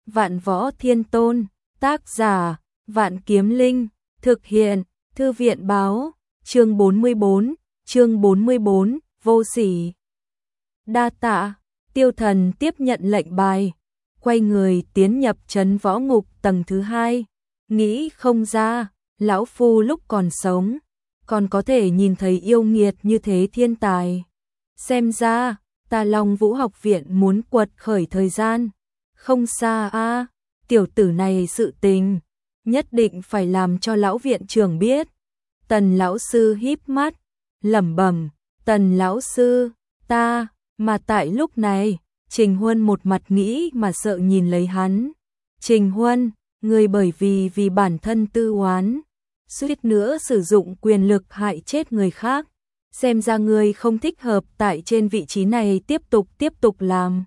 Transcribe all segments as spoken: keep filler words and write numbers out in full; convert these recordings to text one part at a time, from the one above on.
Vạn Võ Thiên Tôn, tác giả, Vạn Kiếm Linh, thực hiện, Thư viện báo, chương bốn mươi bốn, chương bốn mươi bốn, vô sỉ. Đa tạ, Tiêu Thần tiếp nhận lệnh bài, quay người tiến nhập trấn võ ngục tầng thứ hai, nghĩ không ra, lão phu lúc còn sống, còn có thể nhìn thấy yêu nghiệt như thế thiên tài. Xem ra, ta Long Vũ học viện muốn quật khởi thời gian. Không xa a, tiểu tử này sự tình, nhất định phải làm cho lão viện trưởng biết. Tần lão sư híp mắt, lẩm bẩm, Tần lão sư, ta, mà tại lúc này, Trình Huân một mặt nghĩ mà sợ nhìn lấy hắn. Trình Huân, người bởi vì vì bản thân tư oán, suýt nữa sử dụng quyền lực hại chết người khác. Xem ra người không thích hợp tại trên vị trí này tiếp tục tiếp tục làm.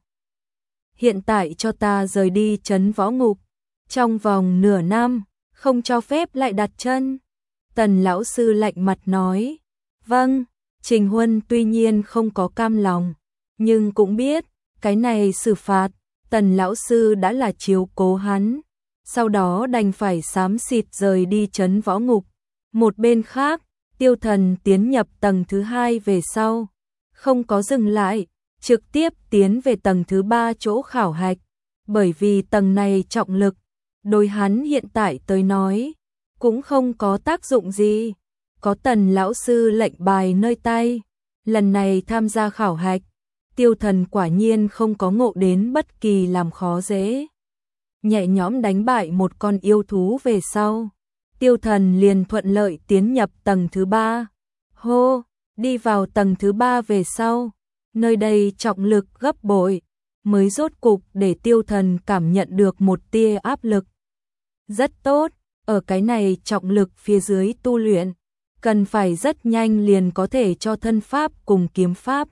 Hiện tại cho ta rời đi trấn võ ngục, trong vòng nửa năm, không cho phép lại đặt chân. Tần lão sư lạnh mặt nói, vâng, Trình Huân tuy nhiên không có cam lòng, nhưng cũng biết, cái này xử phạt, Tần lão sư đã là chiếu cố hắn, sau đó đành phải xám xịt rời đi trấn võ ngục. Một bên khác, Tiêu Thần tiến nhập tầng thứ hai về sau, không có dừng lại, trực tiếp tiến về tầng thứ ba chỗ khảo hạch, bởi vì tầng này trọng lực, đối hắn hiện tại tới nói, cũng không có tác dụng gì. Có Tần lão sư lệnh bài nơi tay, lần này tham gia khảo hạch, Tiêu Thần quả nhiên không có ngộ đến bất kỳ làm khó dễ. Nhẹ nhõm đánh bại một con yêu thú về sau, Tiêu Thần liền thuận lợi tiến nhập tầng thứ ba. Hô, đi vào tầng thứ ba về sau, nơi đây trọng lực gấp bội, mới rốt cục để Tiêu Thần cảm nhận được một tia áp lực. Rất tốt, ở cái này trọng lực phía dưới tu luyện, cần phải rất nhanh liền có thể cho thân pháp cùng kiếm pháp.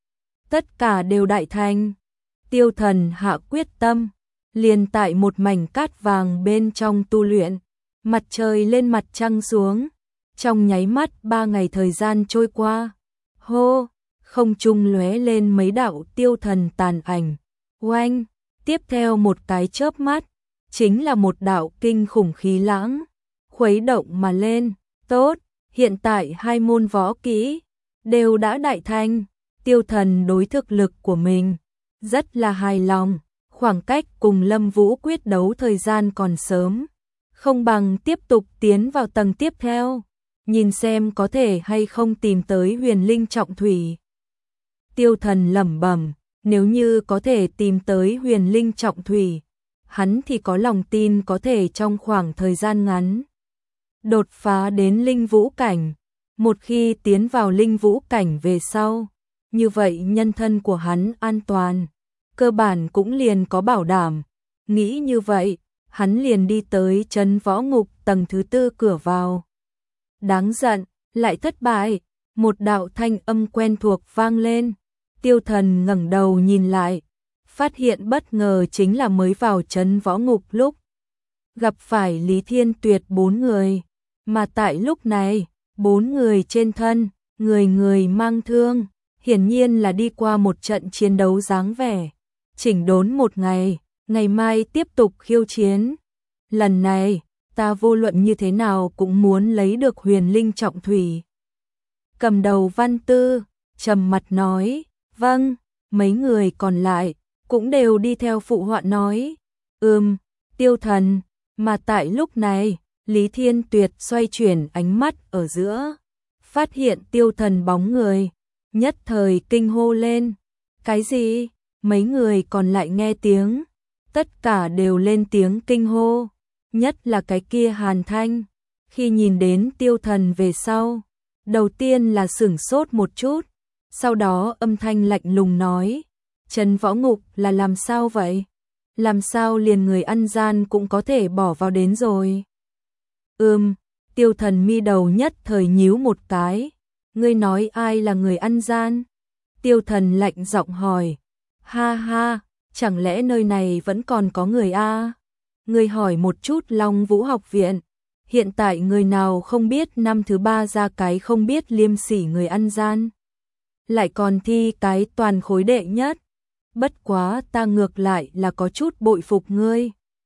Tất cả đều đại thành. Tiêu Thần hạ quyết tâm, liền tại một mảnh cát vàng bên trong tu luyện, mặt trời lên mặt trăng xuống, trong nháy mắt ba ngày thời gian trôi qua. Hô, không trung lóe lên mấy đạo tiêu thần tàn ảnh. Oanh, tiếp theo một cái chớp mắt, chính là một đạo kinh khủng khí lãng, khuấy động mà lên. Tốt, hiện tại hai môn võ kỹ đều đã đại thành. Tiêu Thần đối thực lực của mình rất là hài lòng, khoảng cách cùng Lâm Vũ quyết đấu thời gian còn sớm, không bằng tiếp tục tiến vào tầng tiếp theo, nhìn xem có thể hay không tìm tới huyền linh trọng thủy. Tiêu Thần lẩm bẩm, nếu như có thể tìm tới huyền linh trọng thủy, hắn thì có lòng tin có thể trong khoảng thời gian ngắn đột phá đến linh vũ cảnh. Một khi tiến vào linh vũ cảnh về sau, như vậy nhân thân của hắn an toàn, cơ bản cũng liền có bảo đảm. Nghĩ như vậy, hắn liền đi tới trấn võ ngục tầng thứ tư cửa vào. Đáng giận, lại thất bại, một đạo thanh âm quen thuộc vang lên. Tiêu Thần ngẩng đầu nhìn lại, phát hiện bất ngờ chính là mới vào trấn võ ngục lúc gặp phải Lý Thiên Tuyệt bốn người, mà tại lúc này, bốn người trên thân, người người mang thương, hiển nhiên là đi qua một trận chiến đấu dáng vẻ, chỉnh đốn một ngày, ngày mai tiếp tục khiêu chiến. Lần này, ta vô luận như thế nào cũng muốn lấy được huyền linh trọng thủy. Cầm đầu Văn Tư, trầm mặt nói, vâng, mấy người còn lại, cũng đều đi theo phụ họa nói, ừm, Tiêu Thần, mà tại lúc này, Lý Thiên Tuyệt xoay chuyển ánh mắt ở giữa, phát hiện Tiêu Thần bóng người, nhất thời kinh hô lên, cái gì? Mấy người còn lại nghe tiếng, tất cả đều lên tiếng kinh hô, nhất là cái kia Hàn Thanh, khi nhìn đến Tiêu Thần về sau, đầu tiên là sửng sốt một chút, sau đó âm thanh lạnh lùng nói, trấn võ ngục là làm sao vậy? Làm sao liền người ăn gian cũng có thể bỏ vào đến rồi? Ừm, Tiêu Thần mi đầu nhất thời nhíu một cái, ngươi nói ai là người ăn gian? Tiêu Thần lạnh giọng hỏi, ha ha, chẳng lẽ nơi này vẫn còn có người a? Ngươi hỏi một chút Long Vũ học viện, hiện tại người nào không biết năm thứ ba ra cái không biết liêm sỉ người ăn gian, lại còn thi cái toàn khối đệ nhất. Bất quá ta ngược lại là có chút bội phục ngươi,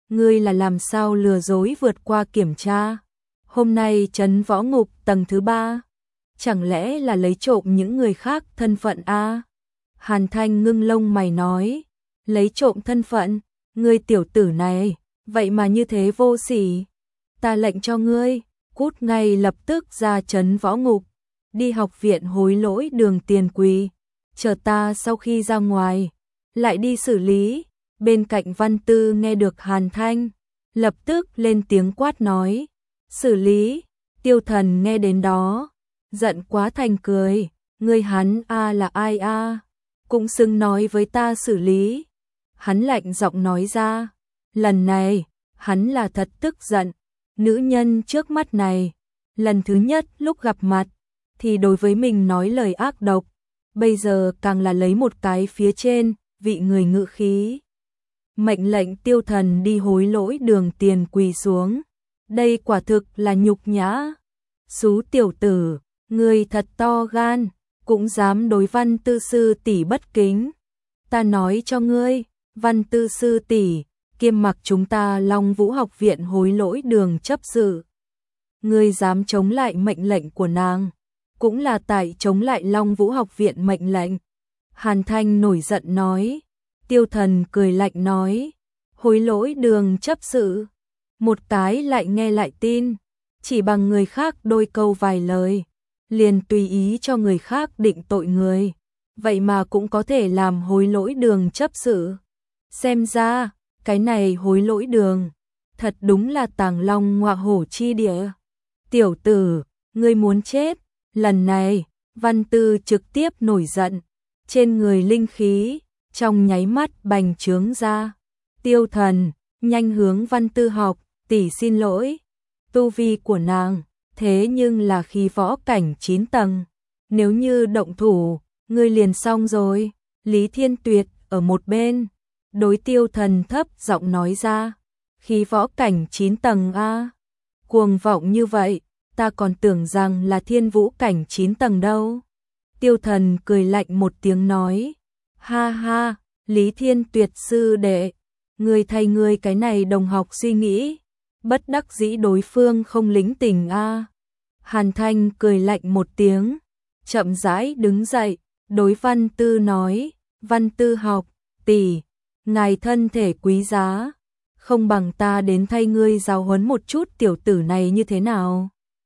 ngươi là làm sao lừa dối vượt qua kiểm tra? Hôm nay trấn võ ngục tầng thứ ba, chẳng lẽ là lấy trộm những người khác thân phận a? Hàn Thanh ngưng lông mày nói, lấy trộm thân phận, ngươi tiểu tử này, vậy mà như thế vô sỉ. Ta lệnh cho ngươi, cút ngay lập tức ra trấn võ ngục, đi học viện hối lỗi đường tiền quỳ, chờ ta sau khi ra ngoài, lại đi xử lý. Bên cạnh Văn Tư nghe được Hàn Thanh, lập tức lên tiếng quát nói, xử lý. Tiêu Thần nghe đến đó, giận quá thành cười, ngươi hắn a là ai a, cũng xứng nói với ta xử lý. Hắn lạnh giọng nói ra, lần này, hắn là thật tức giận, nữ nhân trước mắt này, lần thứ nhất lúc gặp mặt, thì đối với mình nói lời ác độc, bây giờ càng là lấy một cái phía trên, vị người ngự khí. Mệnh lệnh Tiêu Thần đi hối lỗi đường tiền quỳ xuống, đây quả thực là nhục nhã. Xú tiểu tử, ngươi thật to gan, cũng dám đối Văn Tư sư tỷ bất kính. Ta nói cho ngươi, Văn Tư sư tỷ, kiêm mặc chúng ta Long Vũ học viện hối lỗi đường chấp sự. Ngươi dám chống lại mệnh lệnh của nàng, cũng là tại chống lại Long Vũ học viện mệnh lệnh. Hàn Thanh nổi giận nói. Tiêu Thần cười lạnh nói, hối lỗi đường chấp sự, một cái lại nghe lại tin, chỉ bằng người khác đôi câu vài lời, liền tùy ý cho người khác định tội người, vậy mà cũng có thể làm hối lỗi đường chấp sự. Xem ra, cái này hối lỗi đường, thật đúng là tàng long ngọa hổ chi địa. Tiểu tử, ngươi muốn chết, lần này, Văn Tư trực tiếp nổi giận, trên người linh khí trong nháy mắt bành trướng ra. Tiêu Thần, nhanh hướng Văn Tư học, tỷ xin lỗi. Tu vi của nàng, thế nhưng là khí võ cảnh chín tầng. Nếu như động thủ, ngươi liền xong rồi. Lý Thiên Tuyệt ở một bên, đối Tiêu Thần thấp giọng nói ra. Khí võ cảnh chín tầng a, cuồng vọng như vậy, ta còn tưởng rằng là thiên vũ cảnh chín tầng đâu. Tiêu Thần cười lạnh một tiếng nói. Ha ha, Lý Thiên Tuyệt sư đệ, người thay người cái này đồng học suy nghĩ, bất đắc dĩ đối phương không lính tình a. Hàn Thanh cười lạnh một tiếng, chậm rãi đứng dậy, đối Văn Tư nói, Văn Tư học, tỷ, ngài thân thể quý giá, không bằng ta đến thay ngươi giáo huấn một chút tiểu tử này như thế nào.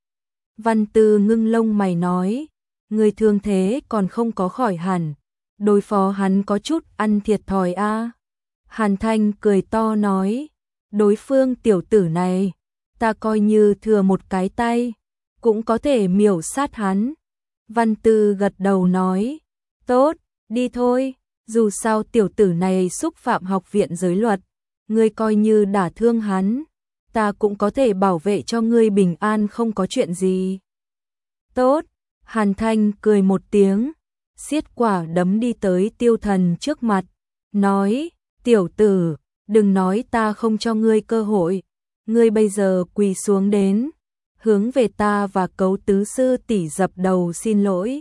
Văn Tư ngưng lông mày nói, người thương thế còn không có khỏi hẳn. Đối phó hắn có chút ăn thiệt thòi a. Hàn Thanh cười to nói, đối phương tiểu tử này, ta coi như thừa một cái tay, cũng có thể miểu sát hắn. Văn Tư gật đầu nói, tốt, đi thôi, dù sao tiểu tử này xúc phạm học viện giới luật, ngươi coi như đả thương hắn, ta cũng có thể bảo vệ cho ngươi bình an không có chuyện gì. Tốt, Hàn Thanh cười một tiếng, xiết quả đấm đi tới Tiêu Thần trước mặt, nói, tiểu tử, đừng nói ta không cho ngươi cơ hội, ngươi bây giờ quỳ xuống đến, hướng về ta và Cấu tứ sư tỷ dập đầu xin lỗi.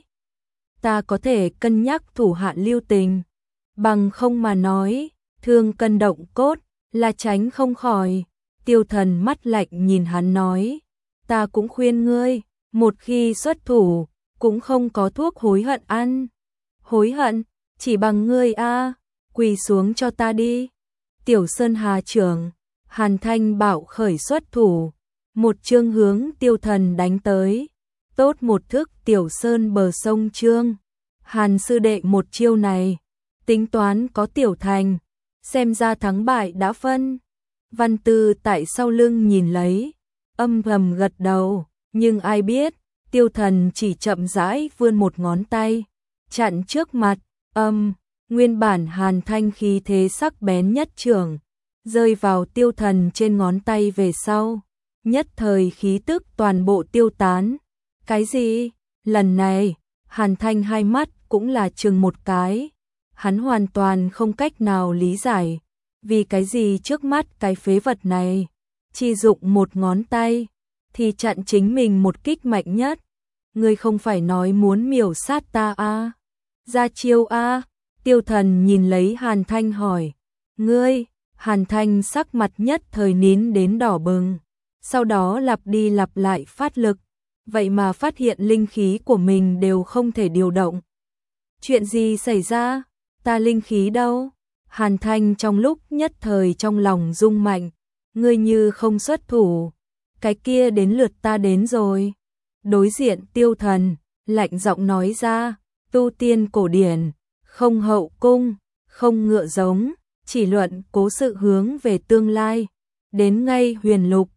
Ta có thể cân nhắc thủ hạ lưu tình, bằng không mà nói, thương cân động cốt, là tránh không khỏi. Tiêu Thần mắt lạnh nhìn hắn nói, ta cũng khuyên ngươi, một khi xuất thủ, cũng không có thuốc hối hận ăn. Hối hận, chỉ bằng ngươi a, quỳ xuống cho ta đi. Tiểu Sơn Hà trưởng, Hàn Thanh bảo khởi xuất thủ, một chương hướng Tiêu Thần đánh tới. Tốt một thức Tiểu Sơn bờ sông chương. Hàn sư đệ một chiêu này, tính toán có tiểu thành, xem ra thắng bại đã phân. Văn Tư tại sau lưng nhìn lấy, âm thầm gật đầu, nhưng ai biết, Tiêu Thần chỉ chậm rãi vươn một ngón tay, chặn trước mặt, âm, nguyên bản Hàn Thanh khí thế sắc bén nhất trường, rơi vào Tiêu Thần trên ngón tay về sau, nhất thời khí tức toàn bộ tiêu tán. Cái gì? Lần này, Hàn Thanh hai mắt cũng là chừng một cái, hắn hoàn toàn không cách nào lý giải, vì cái gì trước mắt cái phế vật này, chỉ dụng một ngón tay, thì chặn chính mình một kích mạnh nhất. Ngươi không phải nói muốn miểu sát ta a? Ra chiêu a? Tiêu Thần nhìn lấy Hàn Thanh hỏi. Ngươi? Hàn Thanh sắc mặt nhất thời nín đến đỏ bừng, sau đó lặp đi lặp lại phát lực, vậy mà phát hiện linh khí của mình đều không thể điều động. Chuyện gì xảy ra? Ta linh khí đâu? Hàn Thanh trong lúc nhất thời trong lòng rung mạnh, ngươi như không xuất thủ, cái kia đến lượt ta đến rồi. Đối diện Tiêu Thần, lạnh giọng nói ra, tu tiên cổ điển, không hậu cung, không ngựa giống, chỉ luận cố sự hướng về tương lai, đến ngay huyền lục,